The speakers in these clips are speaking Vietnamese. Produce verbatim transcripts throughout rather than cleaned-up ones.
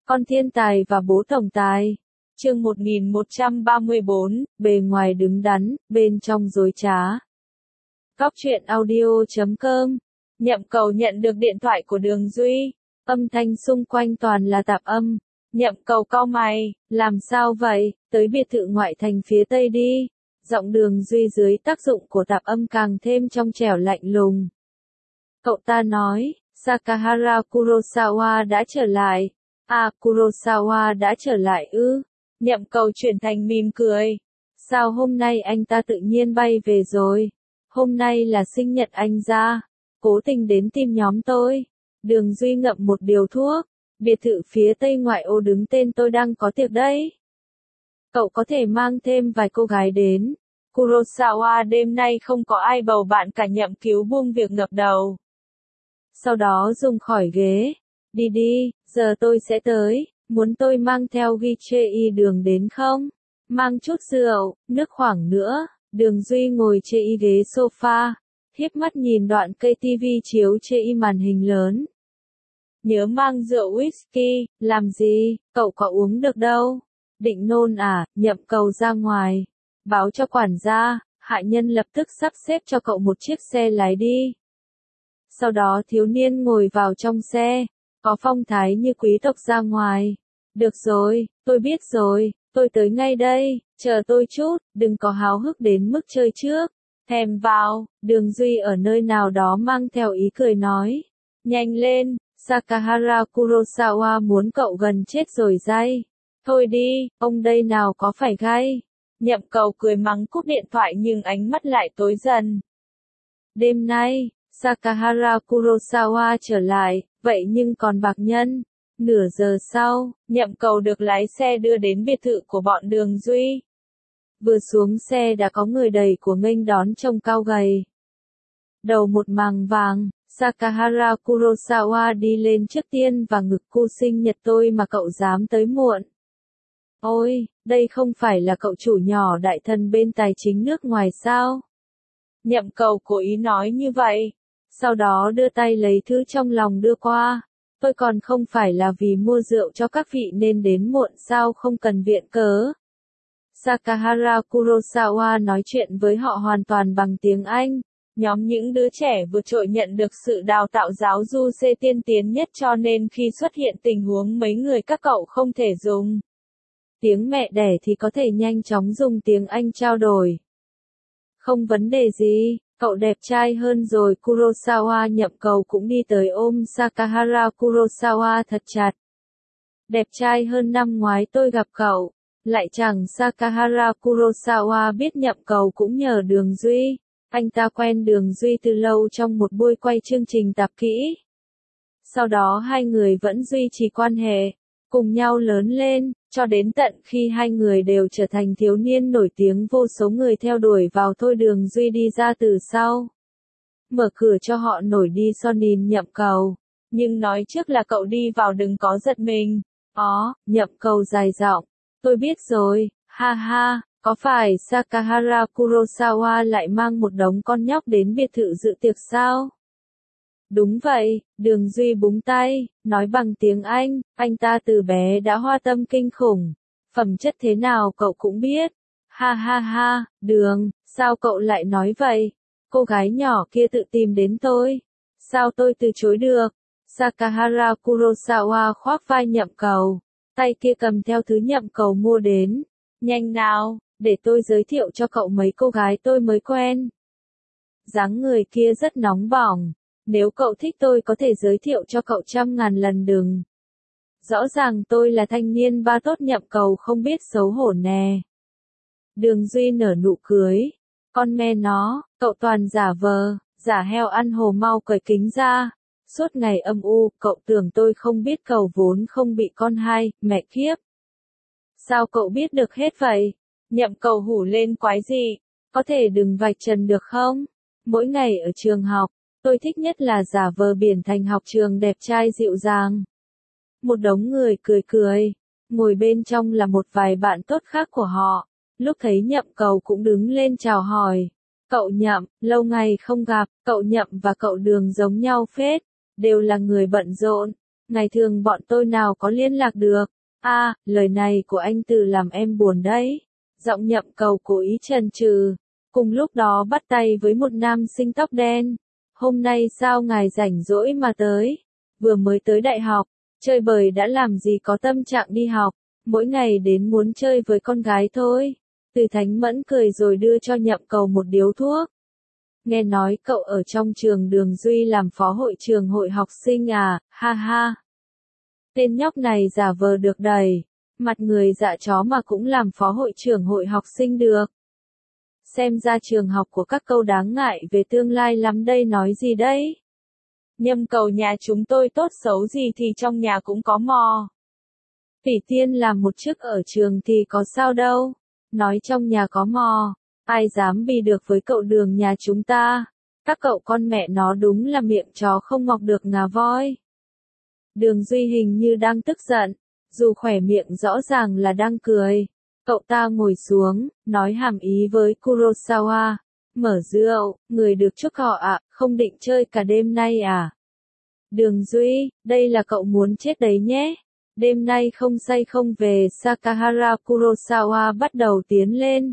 Con thiên tài và bố tổng tài. Chương một nghìn một trăm ba mươi bốn, bề ngoài đứng đắn, bên trong dối trá. Cóc truyện audio chấm com. Nhậm Cầu nhận được điện thoại của Đường Duy. Âm thanh xung quanh toàn là tạp âm. Nhậm Cầu cau mày, làm sao vậy, tới biệt thự ngoại thành phía tây đi. Giọng Đường Duy dưới tác dụng của tạp âm càng thêm trong trẻo lạnh lùng. Cậu ta nói, Sakahara Kurosawa đã trở lại. À, Kurosawa đã trở lại ư. Nhậm Cầu chuyển thành mỉm cười. Sao hôm nay anh ta tự nhiên bay về rồi? Hôm nay là sinh nhật anh ra. Cố tình đến tìm nhóm tôi. Đường Duy ngậm một điều thuốc. Biệt thự phía tây ngoại ô đứng tên tôi đang có tiệc đấy. Cậu có thể mang thêm vài cô gái đến. Kurosawa đêm nay không có ai bầu bạn cả. Nhậm Cứu buông việc ngập đầu. Sau đó dùng khỏi ghế. Đi đi, giờ tôi sẽ tới. Muốn tôi mang theo ghi chê y đường đến không? Mang chút rượu, nước khoảng nữa. Đường Duy ngồi chê y ghế sofa. Hiếp mắt nhìn đoạn cây tivi chiếu chê y màn hình lớn. Nhớ mang rượu whisky, làm gì, cậu có uống được đâu. Định nôn à, Nhậm Cầu ra ngoài. Báo cho quản gia, hạ nhân lập tức sắp xếp cho cậu một chiếc xe lái đi. Sau đó thiếu niên ngồi vào trong xe, có phong thái như quý tộc ra ngoài. Được rồi, tôi biết rồi, tôi tới ngay đây, chờ tôi chút, đừng có háo hức đến mức chơi trước. Thèm vào, Đường Duy ở nơi nào đó mang theo ý cười nói. Nhanh lên, Sakahara Kurosawa muốn cậu gần chết rồi dây. Thôi đi, ông đây nào có phải gay. Nhậm Cầu cười mắng cúp điện thoại nhưng ánh mắt lại tối dần. Đêm nay, Sakahara Kurosawa trở lại, vậy nhưng còn bạc nhân. Nửa giờ sau, Nhậm Cầu được lái xe đưa đến biệt thự của bọn Đường Duy. Vừa xuống xe đã có người đầy của nghênh đón trông cao gầy. Đầu một màng vàng, Sakahara Kurosawa đi lên trước tiên và ngực cu sinh nhật tôi mà cậu dám tới muộn. Ôi, đây không phải là cậu chủ nhỏ đại thần bên tài chính nước ngoài sao? Nhậm Cầu cố ý nói như vậy. Sau đó đưa tay lấy thứ trong lòng đưa qua. Tôi còn không phải là vì mua rượu cho các vị nên đến muộn sao, không cần viện cớ. Sakahara Kurosawa nói chuyện với họ hoàn toàn bằng tiếng Anh. Nhóm những đứa trẻ vượt trội nhận được sự đào tạo giáo du C tiên tiến nhất cho nên khi xuất hiện tình huống mấy người các cậu không thể dùng tiếng mẹ đẻ thì có thể nhanh chóng dùng tiếng Anh trao đổi. Không vấn đề gì, cậu đẹp trai hơn rồi. Kurosawa Nhậm Cầu cũng đi tới ôm Sakahara Kurosawa thật chặt. Đẹp trai hơn năm ngoái tôi gặp cậu. Lại chẳng Sakahara Kurosawa biết Nhậm Cầu cũng nhờ Đường Duy. Anh ta quen Đường Duy từ lâu trong một buổi quay chương trình tạp kỹ. Sau đó hai người vẫn duy trì quan hệ, cùng nhau lớn lên, cho đến tận khi hai người đều trở thành thiếu niên nổi tiếng vô số người theo đuổi vào thôi Đường Duy đi ra từ sau. Mở cửa cho họ nổi đi so nhìn Nhậm Cầu. Nhưng nói trước là cậu đi vào đừng có giật mình. Ó, Nhậm Cầu dài giọng. Tôi biết rồi, ha ha. Có phải Sakahara Kurosawa lại mang một đống con nhóc đến biệt thự dự tiệc sao? Đúng vậy, Đường Duy búng tay, nói bằng tiếng Anh, anh ta từ bé đã hoa tâm kinh khủng. Phẩm chất thế nào cậu cũng biết. Ha ha ha, Đường, sao cậu lại nói vậy? Cô gái nhỏ kia tự tìm đến tôi. Sao tôi từ chối được? Sakahara Kurosawa khoác vai Nhậm Cầu. Tay kia cầm theo thứ Nhậm Cầu mua đến. Nhanh nào, để tôi giới thiệu cho cậu mấy cô gái tôi mới quen. Dáng người kia rất nóng bỏng. Nếu cậu thích tôi có thể giới thiệu cho cậu trăm ngàn lần đừng. Rõ ràng tôi là thanh niên ba tốt. Nhậm Cầu không biết xấu hổ nè. Đường Duy nở nụ cười. Con me nó, cậu toàn giả vờ, giả heo ăn hồ, mau cởi kính ra. Suốt ngày âm u, cậu tưởng tôi không biết cậu vốn không bị con hai, mẹ kiếp. Sao cậu biết được hết vậy? Nhậm Cầu hủ lên quái gì? Có thể đừng vạch trần được không? Mỗi ngày ở trường học, tôi thích nhất là giả vờ biển thành học trường đẹp trai dịu dàng. Một đống người cười cười. Ngồi bên trong là một vài bạn tốt khác của họ. Lúc thấy Nhậm Cầu cũng đứng lên chào hỏi. Cậu Nhậm, lâu ngày không gặp, cậu Nhậm và cậu Đường giống nhau phết. Đều là người bận rộn. Ngày thường bọn tôi nào có liên lạc được. A, à, lời này của anh Từ làm em buồn đấy. Giọng Nhậm Cầu cố ý chần chừ. Cùng lúc đó bắt tay với một nam sinh tóc đen. Hôm nay sao ngài rảnh rỗi mà tới? Vừa mới tới đại học, chơi bời đã làm gì có tâm trạng đi học, mỗi ngày đến muốn chơi với con gái thôi. Từ Thánh Mẫn cười rồi đưa cho Nhậm Cầu một điếu thuốc. Nghe nói cậu ở trong trường Đường Duy làm phó hội trường hội học sinh à, ha ha. Tên nhóc này giả vờ được đầy, mặt người dạ chó mà cũng làm phó hội trưởng hội học sinh được. Xem ra trường học của các cậu đáng ngại về tương lai lắm đây, nói gì đấy? Nhâm Cầu, nhà chúng tôi tốt xấu gì thì trong nhà cũng có mò. Tỷ Tiên làm một chức ở trường thì có sao đâu. Nói trong nhà có mò, ai dám bì được với cậu Đường nhà chúng ta. Các cậu con mẹ nó đúng là miệng chó không mọc được ngà voi. Đường Duy hình như đang tức giận, dù khỏe miệng rõ ràng là đang cười. Cậu ta ngồi xuống, nói hàm ý với Kurosawa. Mở rượu, người được chúc họ ạ, à, không định chơi cả đêm nay à? Đường Duy, đây là cậu muốn chết đấy nhé. Đêm nay không say không về. Sakahara Kurosawa bắt đầu tiến lên.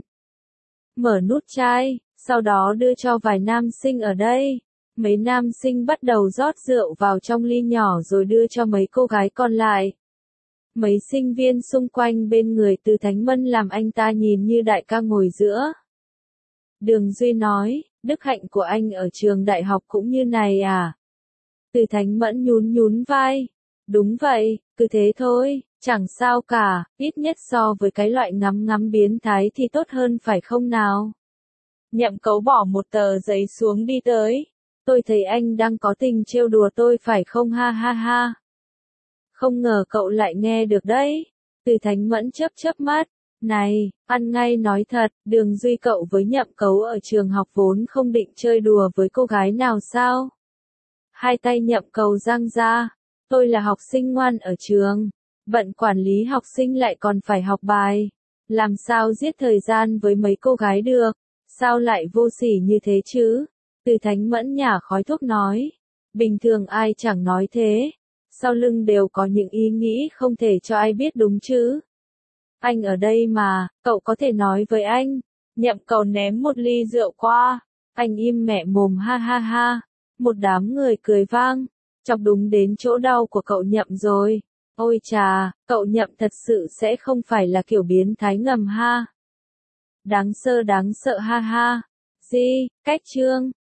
Mở nút chai, sau đó đưa cho vài nam sinh ở đây. Mấy nam sinh bắt đầu rót rượu vào trong ly nhỏ rồi đưa cho mấy cô gái còn lại. Mấy sinh viên xung quanh bên người Từ Thánh Mẫn làm anh ta nhìn như đại ca ngồi giữa. Đường Duy nói, đức hạnh của anh ở trường đại học cũng như này à? Từ Thánh Mẫn nhún nhún vai. Đúng vậy, cứ thế thôi, chẳng sao cả, ít nhất so với cái loại ngắm ngắm biến thái thì tốt hơn phải không nào? Nhậm Cấu bỏ một tờ giấy xuống đi tới. Tôi thấy anh đang có tình trêu đùa tôi phải không, ha ha ha. Không ngờ cậu lại nghe được đấy. Từ Thánh Mẫn chớp chớp mắt. Này, ăn ngay nói thật, Đường Duy cậu với Nhậm Cấu ở trường học vốn không định chơi đùa với cô gái nào sao? Hai tay Nhậm Cấu giang ra. Tôi là học sinh ngoan ở trường. Bận quản lý học sinh lại còn phải học bài. Làm sao giết thời gian với mấy cô gái được? Sao lại vô sỉ như thế chứ? Từ Thánh Mẫn nhả khói thuốc nói. Bình thường ai chẳng nói thế. Sau lưng đều có những ý nghĩ không thể cho ai biết đúng chứ. Anh ở đây mà, cậu có thể nói với anh. Nhậm Cầu ném một ly rượu qua. Anh im mẹ mồm, ha ha ha. Một đám người cười vang. Chọc đúng đến chỗ đau của cậu Nhậm rồi. Ôi chà, cậu Nhậm thật sự sẽ không phải là kiểu biến thái ngầm ha. Đáng sợ đáng sợ, ha ha. Gì, cách chương.